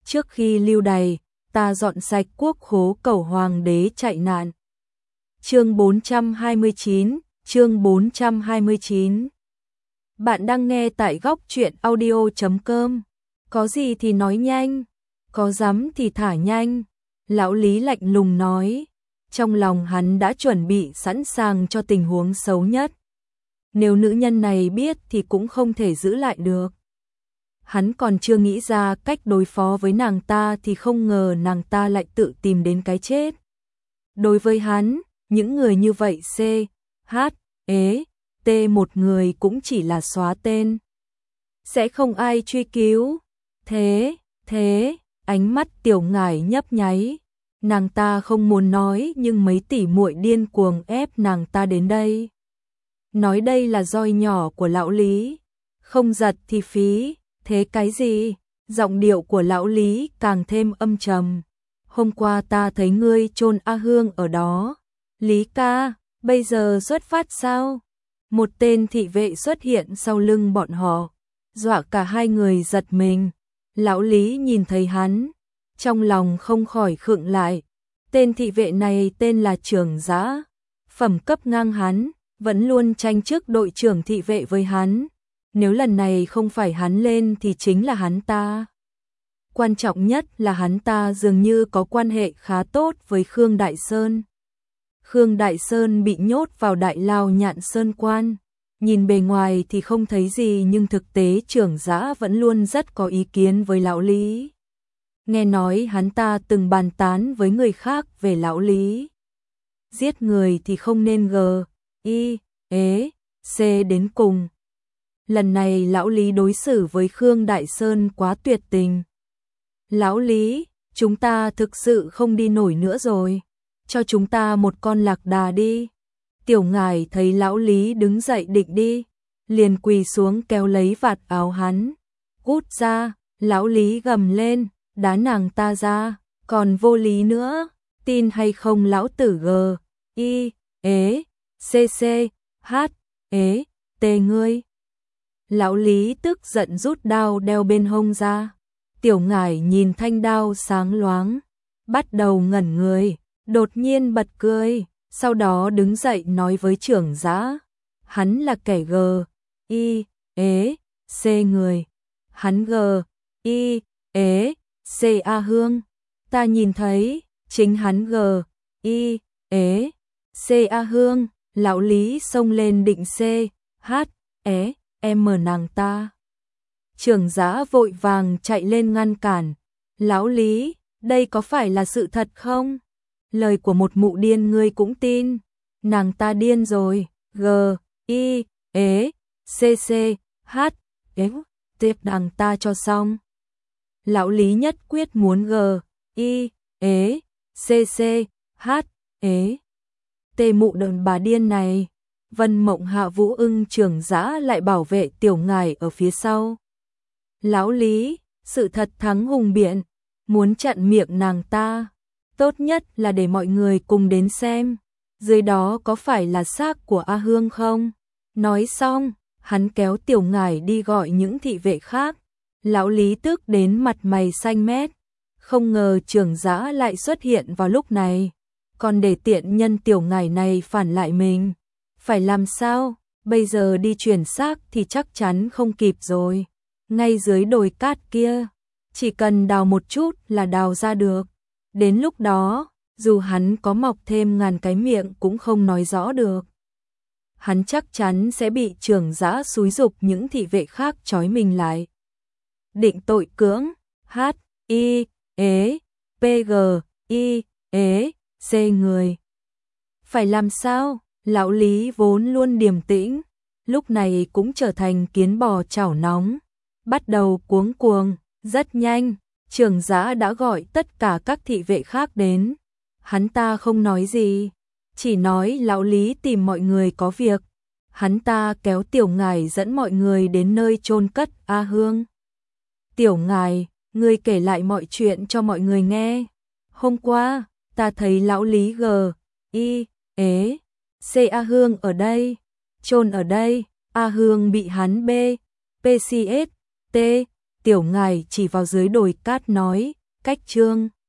trước khi lưu đày, ta dọn sạch quốc khố cầu hoàng đế chạy nạn. Chương 429, chương 429. Bạn đang nghe tại góc truyện audio.com. Có gì thì nói nhanh, có dám thì thả nhanh. Lão Lý lạnh lùng nói, trong lòng hắn đã chuẩn bị sẵn sàng cho tình huống xấu nhất. Nếu nữ nhân này biết thì cũng không thể giữ lại được. Hắn còn chưa nghĩ ra cách đối phó với nàng ta thì không ngờ nàng ta lại tự tìm đến cái chết. Đối với hắn, những người như vậy C, H, E, T một người cũng chỉ là xóa tên. Sẽ không ai truy cứu. Thế, ánh mắt Tiểu Ngải nhấp nháy. Nàng ta không muốn nói nhưng mấy tỷ muội điên cuồng ép nàng ta đến đây. Nói đây là roi nhỏ của lão Lý. Không giật thì phí. Thế cái gì? Giọng điệu của lão Lý càng thêm âm trầm. Hôm qua ta thấy ngươi chôn A Hương ở đó. Lý ca, bây giờ xuất phát sao? Một tên thị vệ xuất hiện sau lưng bọn họ, dọa cả hai người giật mình. Lão Lý nhìn thấy hắn, trong lòng không khỏi khựng lại. Tên thị vệ này tên là Trường Giã, phẩm cấp ngang hắn, vẫn luôn tranh chức đội trưởng thị vệ với hắn. Nếu lần này không phải hắn lên thì chính là hắn ta. Quan trọng nhất là hắn ta dường như có quan hệ khá tốt với Khương Đại Sơn. Khương Đại Sơn bị nhốt vào Đại Lao Nhạn Sơn Quan. Nhìn bề ngoài thì không thấy gì nhưng thực tế Trưởng Giã vẫn luôn rất có ý kiến với lão Lý. Nghe nói hắn ta từng bàn tán với người khác về lão Lý. Giết người thì không nên G, I, E, C đến cùng. Lần này lão Lý đối xử với Khương Đại Sơn quá tuyệt tình. Lão Lý, chúng ta thực sự không đi nổi nữa rồi. Cho chúng ta một con lạc đà đi. Tiểu Ngải thấy lão Lý đứng dậy định đi, liền quỳ xuống kéo lấy vạt áo hắn. Cút ra, lão Lý gầm lên, đá nàng ta ra, còn vô lý nữa, tin hay không lão tử G, I, E, C, H, E, T ngươi. Lão Lý tức giận rút đao đeo bên hông ra. Tiểu Ngải nhìn thanh đao sáng loáng, bắt đầu ngẩn người, đột nhiên bật cười, sau đó đứng dậy nói với Trưởng Giã, hắn là kẻ G, I, E, C người, hắn G, I, E, C A Hương, ta nhìn thấy, chính hắn G, I, E, C A Hương. Lão Lý xông lên định C, H, E, M nàng ta. Trưởng Giã vội vàng chạy lên ngăn cản. Lão Lý, đây có phải là sự thật không? Lời của một mụ điên ngươi cũng tin. Nàng ta điên rồi. G, I, E, C, H, E, tiếp nàng ta cho xong. Lão Lý nhất quyết muốn G, I, E, C, H, E. Tê mụ đàn bà điên này. Vân Mộng Hạ Vũ Ưng Trưởng Giã lại bảo vệ Tiểu Ngải ở phía sau. Lão Lý, sự thật thắng hùng biện, muốn chặn miệng nàng ta, tốt nhất là để mọi người cùng đến xem, dưới đó có phải là xác của A Hương không? Nói xong, hắn kéo Tiểu Ngải đi gọi những thị vệ khác. Lão Lý tức đến mặt mày xanh mét, không ngờ Trưởng Giã lại xuất hiện vào lúc này, còn để tiện nhân Tiểu Ngải này phản lại mình. Phải làm sao? Bây giờ đi chuyển xác thì chắc chắn không kịp rồi. Ngay dưới đồi cát kia, chỉ cần đào một chút là đào ra được. Đến lúc đó, dù hắn có mọc thêm ngàn cái miệng cũng không nói rõ được. Hắn chắc chắn sẽ bị Trưởng Giã xúi giục những thị vệ khác trói mình lại. Định tội cưỡng, H, I, E, P, G, I, E, C người. Phải làm sao? Lão Lý vốn luôn điềm tĩnh, lúc này cũng trở thành kiến bò chảo nóng, bắt đầu cuống cuồng. Rất nhanh, Trưởng Giã đã gọi tất cả các thị vệ khác đến. Hắn ta không nói gì, chỉ nói lão Lý tìm mọi người có việc. Hắn ta kéo Tiểu Ngải dẫn mọi người đến nơi chôn cất A Hương. Tiểu Ngải, ngươi kể lại mọi chuyện cho mọi người nghe. Hôm qua, ta thấy lão Lý G, I, E, C A Hương ở đây, chôn ở đây. A Hương bị hắn B, PCS, T, Tiểu Ngải chỉ vào dưới đồi cát nói, cách Trương